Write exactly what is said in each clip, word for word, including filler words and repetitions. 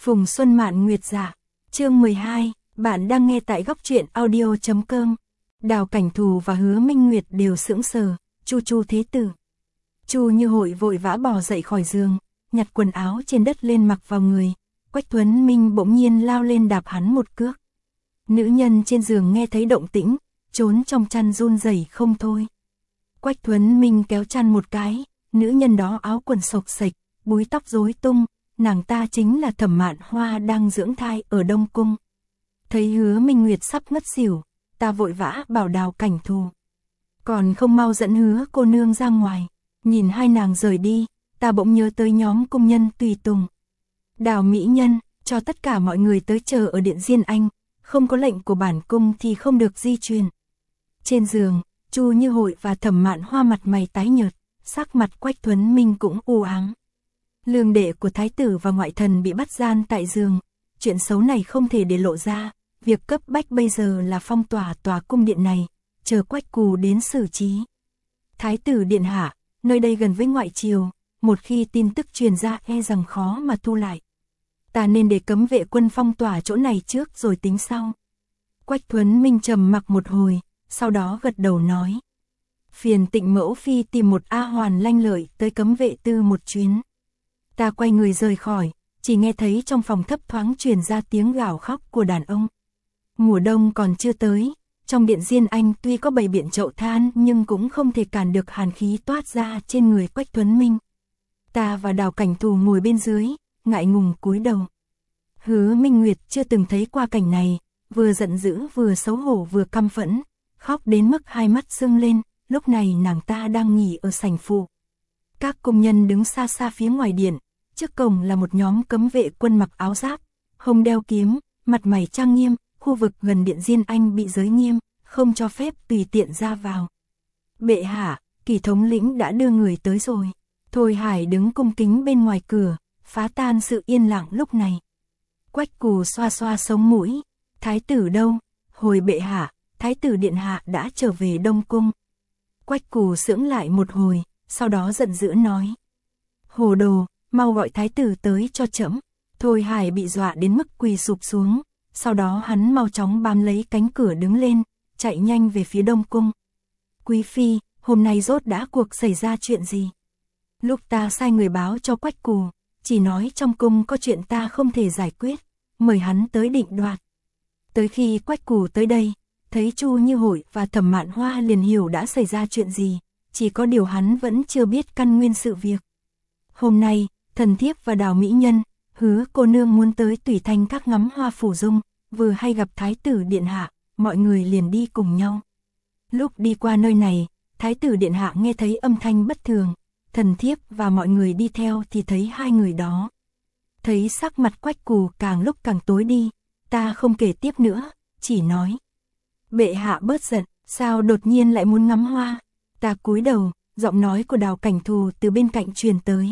Phùng Xuân Mạn Nguyệt Dạ. Chương mười hai, bạn đang nghe tại góc truyện audio chấm com. Đào Cảnh Thù và Hứa Minh Nguyệt đều sững sờ, Chu Chu thế tử. Chu Như Hội vội vã bò dậy khỏi giường, nhặt quần áo trên đất lên mặc vào người. Quách Thuấn Minh bỗng nhiên lao lên đạp hắn một cước. Nữ nhân trên giường nghe thấy động tĩnh, trốn trong chăn run rẩy không thôi. Quách Thuấn Minh kéo chăn một cái, nữ nhân đó áo quần xộc xệch, búi tóc rối tung, nàng ta chính là Thẩm Mạn Hoa đang dưỡng thai ở Đông Cung. Thấy Hứa Minh Nguyệt sắp ngất xỉu, ta vội vã bảo Đào Cảnh Thù. Còn không mau dẫn Hứa cô nương ra ngoài, nhìn hai nàng rời đi, ta bỗng nhớ tới nhóm cung nhân tùy tùng. Đào mỹ nhân, cho tất cả mọi người tới chờ ở điện Diên Anh, không có lệnh của bản cung thì không được di chuyển. Trên giường, Chu Như Hội và Thẩm Mạn Hoa mặt mày tái nhợt, sắc mặt Quách Thuấn Minh cũng u ám. Lương đệ của thái tử và ngoại thần bị bắt gian tại giường, chuyện xấu này không thể để lộ ra, việc cấp bách bây giờ là phong tỏa tòa cung điện này, chờ Quách Cù đến xử trí. Thái tử điện hạ, nơi đây gần với ngoại triều, một khi tin tức truyền ra e rằng khó mà thu lại. Ta nên để cấm vệ quân phong tỏa chỗ này trước rồi tính sau. Quách Thuấn Minh trầm mặc một hồi, sau đó gật đầu nói. Phiền Tịnh mẫu phi tìm một A Hoàn lanh lợi tới cấm vệ tư một chuyến. Ta quay người rời khỏi, chỉ nghe thấy trong phòng thấp thoáng truyền ra tiếng gào khóc của đàn ông. Mùa đông còn chưa tới, trong điện Diên Anh tuy có bày biện chậu than nhưng cũng không thể cản được hàn khí toát ra trên người Quách Thuấn Minh. Ta và Đào Cảnh Thù ngồi bên dưới, ngại ngùng cúi đầu. Hứa Minh Nguyệt chưa từng thấy qua cảnh này, vừa giận dữ vừa xấu hổ vừa căm phẫn, khóc đến mức hai mắt sưng lên, lúc này nàng ta đang nghỉ ở sảnh phụ. Các công nhân đứng xa xa phía ngoài điện, trước cổng là một nhóm cấm vệ quân mặc áo giáp, hông đeo kiếm, mặt mày trang nghiêm, khu vực gần điện Diên Anh bị giới nghiêm, không cho phép tùy tiện ra vào. Bệ hạ, Kỳ thống lĩnh đã đưa người tới rồi. Thôi Hải đứng cung kính bên ngoài cửa, phá tan sự yên lặng lúc này. Quách Cù xoa xoa sống mũi, thái tử đâu? Hồi bệ hạ, thái tử điện hạ đã trở về Đông Cung. Quách Cù sững lại một hồi, sau đó giận dữ nói. Hồ đồ, mau gọi thái tử tới cho trẫm. Thôi Hải bị dọa đến mức quỳ sụp xuống, sau đó hắn mau chóng bám lấy cánh cửa đứng lên, chạy nhanh về phía Đông Cung. Quý phi, hôm nay rốt đã cuộc xảy ra chuyện gì? Lúc ta sai người báo cho Quách Cù, chỉ nói trong cung có chuyện ta không thể giải quyết, mời hắn tới định đoạt. Tới khi Quách Cù tới đây, thấy Chu Như Hội và Thẩm Mạn Hoa liền hiểu đã xảy ra chuyện gì, chỉ có điều hắn vẫn chưa biết căn nguyên sự việc. Hôm nay, thần thiếp và Đào mỹ nhân, Hứa cô nương muốn tới Tùy Thanh các ngắm hoa phủ dung, vừa hay gặp thái tử điện hạ, mọi người liền đi cùng nhau. Lúc đi qua nơi này, thái tử điện hạ nghe thấy âm thanh bất thường, thần thiếp và mọi người đi theo thì thấy hai người đó. Thấy sắc mặt Quách Cù càng lúc càng tối đi, ta không kể tiếp nữa, chỉ nói. Bệ hạ bớt giận, sao đột nhiên lại muốn ngắm hoa? Ta cúi đầu, giọng nói của Đào Cảnh Thù từ bên cạnh truyền tới.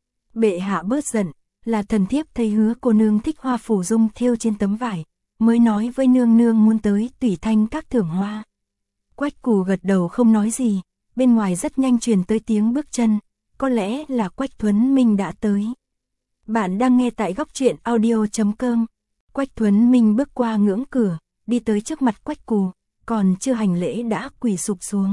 Bệ hạ bớt giận, là thần thiếp thấy Hứa cô nương thích hoa phủ dung thêu trên tấm vải, mới nói với nương nương muốn tới Tùy Thanh các thưởng hoa. Quách Cù gật đầu không nói gì, bên ngoài rất nhanh truyền tới tiếng bước chân, có lẽ là Quách Thuấn Minh đã tới. Bạn đang nghe tại góc truyện audio chấm com. Quách Thuấn Minh bước qua ngưỡng cửa, đi tới trước mặt Quách Cù, còn chưa hành lễ đã quỳ sụp xuống.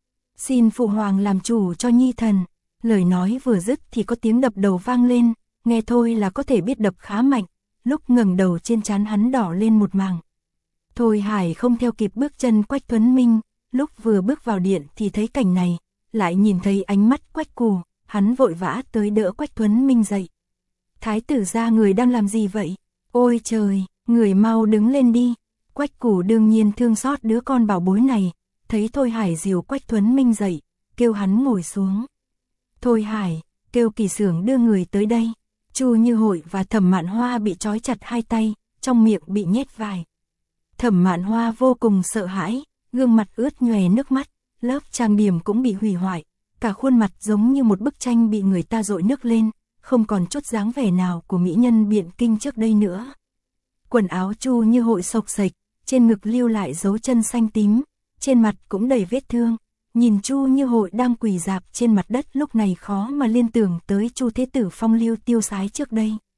Xin phụ hoàng làm chủ cho nhi thần. Lời nói vừa dứt thì có tiếng đập đầu vang lên, nghe thôi là có thể biết đập khá mạnh, lúc ngẩng đầu trên trán hắn đỏ lên một mảng. Thôi Hải không theo kịp bước chân Quách Thuấn Minh, lúc vừa bước vào điện thì thấy cảnh này, lại nhìn thấy ánh mắt Quách Cù, hắn vội vã tới đỡ Quách Thuấn Minh dậy. Thái tử gia người đang làm gì vậy? Ôi trời, người mau đứng lên đi. Quách Cù đương nhiên thương xót đứa con bảo bối này, thấy Thôi Hải dìu Quách Thuấn Minh dậy, kêu hắn ngồi xuống. Thôi Hải, kêu Kỳ Xưởng đưa người tới đây. Chu Như Hội và Thẩm Mạn Hoa bị trói chặt hai tay, trong miệng bị nhét vải. Thẩm Mạn Hoa vô cùng sợ hãi, gương mặt ướt nhòe nước mắt, lớp trang điểm cũng bị hủy hoại, cả khuôn mặt giống như một bức tranh bị người ta dội nước lên, không còn chút dáng vẻ nào của mỹ nhân Biện Kinh trước đây nữa. Quần áo Chu Như Hội xộc xệch, trên ngực lưu lại dấu chân xanh tím, trên mặt cũng đầy vết thương. Nhìn Chu Như Hội đang quỳ rạp trên mặt đất lúc này khó mà liên tưởng tới Chu thế tử phong lưu tiêu sái trước đây.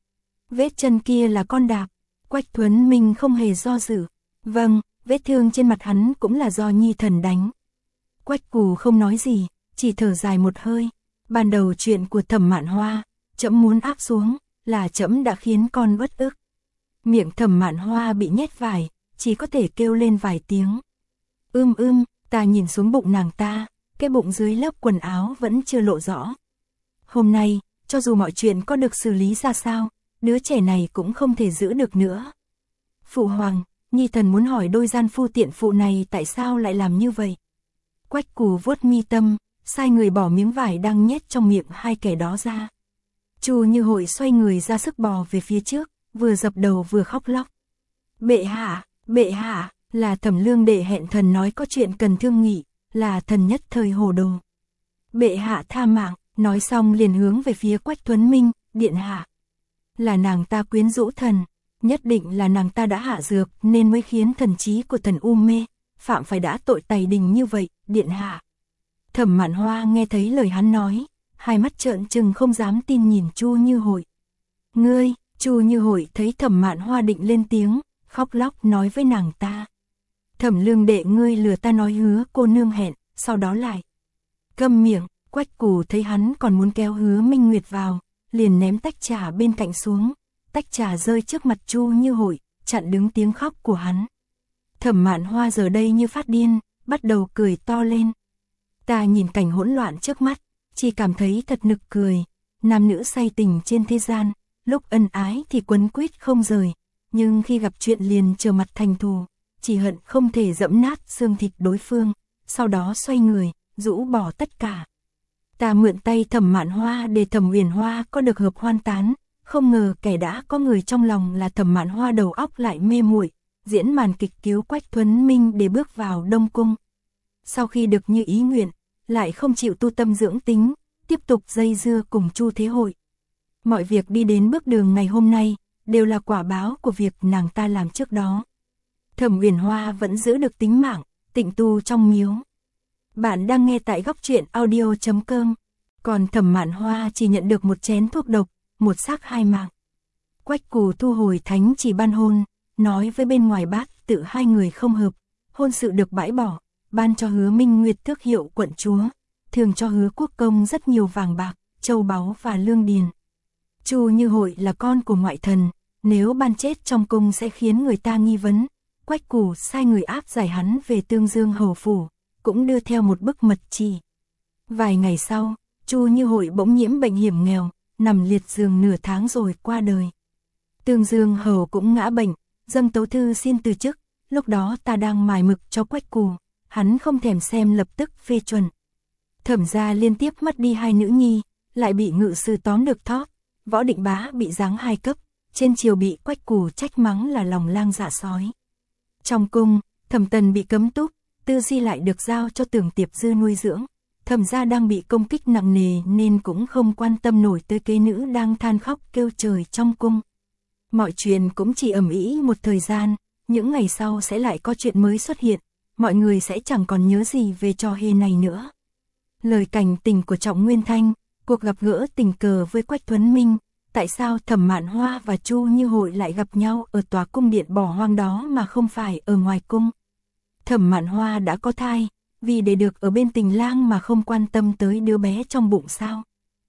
Vết chân kia là con đạp. Quách Thuấn Minh không hề do dự. Vâng, vết thương trên mặt hắn cũng là do nhi thần đánh. Quách Cù không nói gì, chỉ thở dài một hơi. Ban đầu chuyện của Thẩm Mạn Hoa, trẫm muốn áp xuống, là trẫm đã khiến con bất ức. Miệng Thẩm Mạn Hoa bị nhét vải, chỉ có thể kêu lên vài tiếng. Ưm ưm, ta nhìn xuống bụng nàng ta, cái bụng dưới lớp quần áo vẫn chưa lộ rõ. Hôm nay, cho dù mọi chuyện có được xử lý ra sao, đứa trẻ này cũng không thể giữ được nữa. Phụ hoàng, nhi thần muốn hỏi đôi gian phu tiện phụ này tại sao lại làm như vậy. Quách Cù vuốt mi tâm, sai người bỏ miếng vải đang nhét trong miệng hai kẻ đó ra. Chu Như Hội xoay người ra sức bò về phía trước, vừa dập đầu vừa khóc lóc. Bệ hạ, bệ hạ, là Thẩm Lương Đệ hẹn thần nói có chuyện cần thương nghị, là thần nhất thời hồ đồ. Bệ hạ tha mạng, nói xong liền hướng về phía Quách Thuấn Minh, điện hạ. Là nàng ta quyến rũ thần, nhất định là nàng ta đã hạ dược nên mới khiến thần trí của thần u mê, phạm phải đã tội tày đình như vậy, điện hạ. Thẩm Mạn Hoa nghe thấy lời hắn nói, hai mắt trợn trừng không dám tin nhìn Chu Như Hội. Ngươi, Chu Như Hội thấy Thẩm Mạn Hoa định lên tiếng, khóc lóc nói với nàng ta. Thẩm Lương Đệ ngươi lừa ta nói hứa cô nương hẹn, sau đó lại. Câm miệng, Quách Cù thấy hắn còn muốn kéo Hứa Minh Nguyệt vào, liền ném tách trà bên cạnh xuống, tách trà rơi trước mặt Chu Như Hội, chặn đứng tiếng khóc của hắn. Thẩm Mạn Hoa giờ đây như phát điên, bắt đầu cười to lên. Ta nhìn cảnh hỗn loạn trước mắt, chỉ cảm thấy thật nực cười, nam nữ say tình trên thế gian, lúc ân ái thì quấn quýt không rời, nhưng khi gặp chuyện liền trở mặt thành thù, chỉ hận không thể dẫm nát xương thịt đối phương, sau đó xoay người, rũ bỏ tất cả. Ta mượn tay Thẩm Mạn Hoa để Thẩm Uyển Hoa có được hợp hoan tán, không ngờ kẻ đã có người trong lòng là Thẩm Mạn Hoa đầu óc lại mê muội, diễn màn kịch cứu Quách Thuấn Minh để bước vào Đông Cung. Sau khi được như ý nguyện, lại không chịu tu tâm dưỡng tính, tiếp tục dây dưa cùng Chu Thế Hội. Mọi việc đi đến bước đường ngày hôm nay, đều là quả báo của việc nàng ta làm trước đó. Thẩm Uyển Hoa vẫn giữ được tính mạng, tịnh tu trong miếu. Bạn đang nghe tại góc truyện audio chấm com, còn Thẩm Mạn Hoa chỉ nhận được một chén thuốc độc, một xác hai mạng. Quách Cù thu hồi thánh chỉ ban hôn, nói với bên ngoài bát tự hai người không hợp, hôn sự được bãi bỏ, ban cho Hứa Minh Nguyệt tước hiệu quận chúa, thường cho Hứa Quốc Công rất nhiều vàng bạc, châu báu và lương điền. Chu Như Hội là con của ngoại thần, nếu ban chết trong cung sẽ khiến người ta nghi vấn. Quách Cù sai người áp giải hắn về Tương Dương hầu phủ, cũng đưa theo một bức mật chỉ. Vài ngày sau, Chu Như Hội bỗng nhiễm bệnh hiểm nghèo, nằm liệt giường nửa tháng rồi qua đời. Tương Dương hầu cũng ngã bệnh, dâng tấu thư xin từ chức, lúc đó ta đang mài mực cho Quách Cù, hắn không thèm xem lập tức phê chuẩn. Thẩm gia liên tiếp mất đi hai nữ nhi, lại bị ngự sử tóm được thóp, Võ Định Bá bị giáng hai cấp, trên triều bị Quách Cù trách mắng là lòng lang dạ sói. Trong cung, Thẩm Tần bị cấm túc, Tư Di lại được giao cho Tưởng Tiệp Dư nuôi dưỡng. Thẩm gia đang bị công kích nặng nề nên cũng không quan tâm nổi tới kế nữ đang than khóc kêu trời trong cung. Mọi chuyện cũng chỉ ầm ĩ một thời gian, những ngày sau sẽ lại có chuyện mới xuất hiện, mọi người sẽ chẳng còn nhớ gì về trò hề này nữa. Lời cảnh tình của Trọng Nguyên Thanh, cuộc gặp gỡ tình cờ với Quách Thuấn Minh, tại sao Thẩm Mạn Hoa và Chu Như Hội lại gặp nhau ở tòa cung điện bỏ hoang đó mà không phải ở ngoài cung. Thẩm Mạn Hoa đã có thai, vì để được ở bên tình lang mà không quan tâm tới đứa bé trong bụng sao.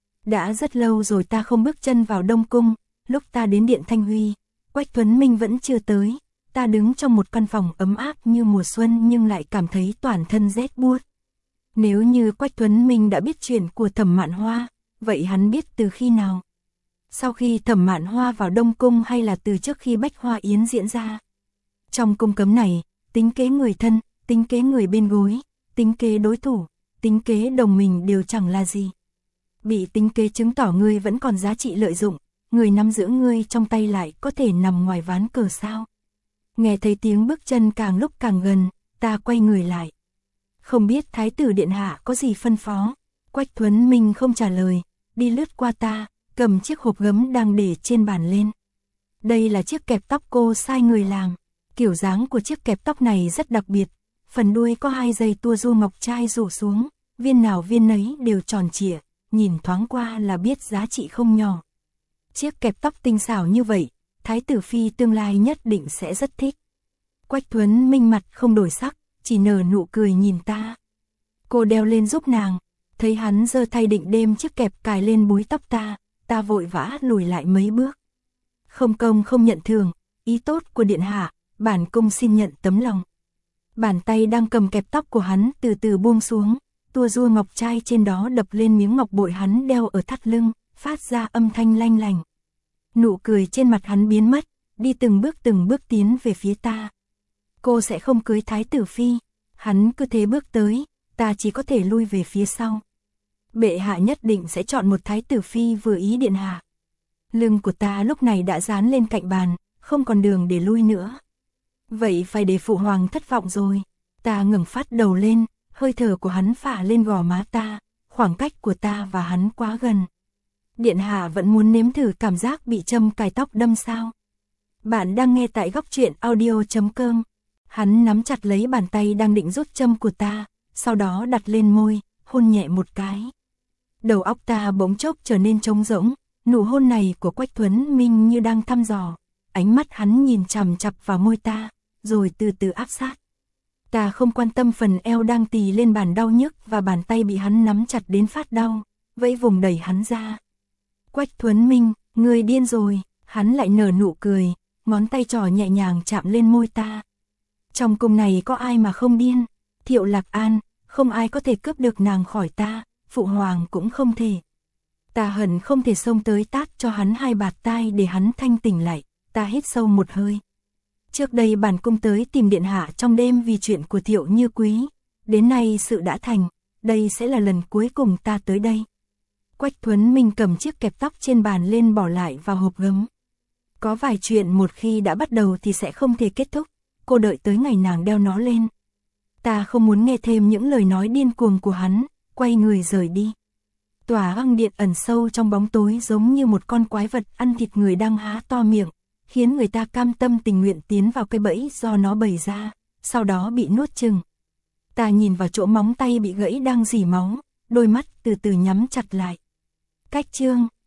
Đã rất lâu rồi ta không bước chân vào Đông Cung, lúc ta đến điện Thanh Huy, Quách Thuấn Minh vẫn chưa tới, ta đứng trong một căn phòng ấm áp như mùa xuân nhưng lại cảm thấy toàn thân rét buốt. Nếu như Quách Thuấn Minh đã biết chuyện của Thẩm Mạn Hoa, vậy hắn biết từ khi nào? Sau khi Thẩm Mạn Hoa vào Đông Cung hay là từ trước khi Bách Hoa Yến diễn ra? Trong cung cấm này, tính kế người thân, tính kế người bên gối, tính kế đối thủ, tính kế đồng mình đều chẳng là gì. Bị tính kế chứng tỏ ngươi vẫn còn giá trị lợi dụng, người nắm giữ ngươi trong tay lại có thể nằm ngoài ván cờ sao. Nghe thấy tiếng bước chân càng lúc càng gần, ta quay người lại. Không biết Thái tử Điện Hạ có gì phân phó. Quách Thuấn Minh không trả lời, đi lướt qua ta, cầm chiếc hộp gấm đang để trên bàn lên. Đây là chiếc kẹp tóc cô sai người làm. Kiểu dáng của chiếc kẹp tóc này rất đặc biệt, phần đuôi có hai dây tua rua ngọc trai rủ xuống, viên nào viên nấy đều tròn trịa, nhìn thoáng qua là biết giá trị không nhỏ. Chiếc kẹp tóc tinh xảo như vậy, Thái tử Phi tương lai nhất định sẽ rất thích. Quách Thuấn Minh mặt không đổi sắc, chỉ nở nụ cười nhìn ta. Cô đeo lên giúp nàng, thấy hắn giơ tay định đêm chiếc kẹp cài lên búi tóc ta, ta vội vã lùi lại mấy bước. Không công không nhận thưởng, ý tốt của điện hạ, bản cung xin nhận tấm lòng. Bàn tay đang cầm kẹp tóc của hắn từ từ buông xuống, tua rua ngọc trai trên đó đập lên miếng ngọc bội hắn đeo ở thắt lưng, phát ra âm thanh lanh lành. Nụ cười trên mặt hắn biến mất, đi từng bước từng bước tiến về phía ta. Cô sẽ không cưới Thái tử Phi, hắn cứ thế bước tới, ta chỉ có thể lui về phía sau. Bệ hạ nhất định sẽ chọn một Thái tử Phi vừa ý điện hạ. Lưng của ta lúc này đã dán lên cạnh bàn, không còn đường để lui nữa. Vậy phải để phụ hoàng thất vọng rồi. Ta ngẩng phát đầu lên, hơi thở của hắn phả lên gò má ta, khoảng cách của ta và hắn quá gần. Điện hạ vẫn muốn nếm thử cảm giác bị châm cài tóc đâm sao? Bạn đang nghe tại góc truyện audio chấm com. Hắn nắm chặt lấy bàn tay đang định rút châm của ta, sau đó đặt lên môi, hôn nhẹ một cái. Đầu óc ta bỗng chốc trở nên trống rỗng, nụ hôn này của Quách Thuấn Minh như đang thăm dò. Ánh mắt hắn nhìn chằm chằm vào môi ta, rồi từ từ áp sát. Ta không quan tâm phần eo đang tì lên bàn đau nhức và bàn tay bị hắn nắm chặt đến phát đau, vẫy vùng đẩy hắn ra. Quách Thuấn Minh, ngươi điên rồi, hắn lại nở nụ cười, ngón tay trỏ nhẹ nhàng chạm lên môi ta. Trong cung này có ai mà không điên, Thiệu Lạc An, không ai có thể cướp được nàng khỏi ta, phụ hoàng cũng không thể. Ta hận không thể xông tới tát cho hắn hai bạt tai để hắn thanh tỉnh lại, ta hít sâu một hơi. Trước đây bản cung tới tìm điện hạ trong đêm vì chuyện của Thiệu Như Quý, đến nay sự đã thành, đây sẽ là lần cuối cùng ta tới đây. Quách Thuấn Minh cầm chiếc kẹp tóc trên bàn lên bỏ lại vào hộp gấm. Có vài chuyện một khi đã bắt đầu thì sẽ không thể kết thúc, cô đợi tới ngày nàng đeo nó lên. Ta không muốn nghe thêm những lời nói điên cuồng của hắn, quay người rời đi. Tòa Hăng Điện ẩn sâu trong bóng tối giống như một con quái vật ăn thịt người đang há to miệng, khiến người ta cam tâm tình nguyện tiến vào cái bẫy do nó bày ra, sau đó bị nuốt chừng. Ta nhìn vào chỗ móng tay bị gãy đang rỉ máu, đôi mắt từ từ nhắm chặt lại. Cách chương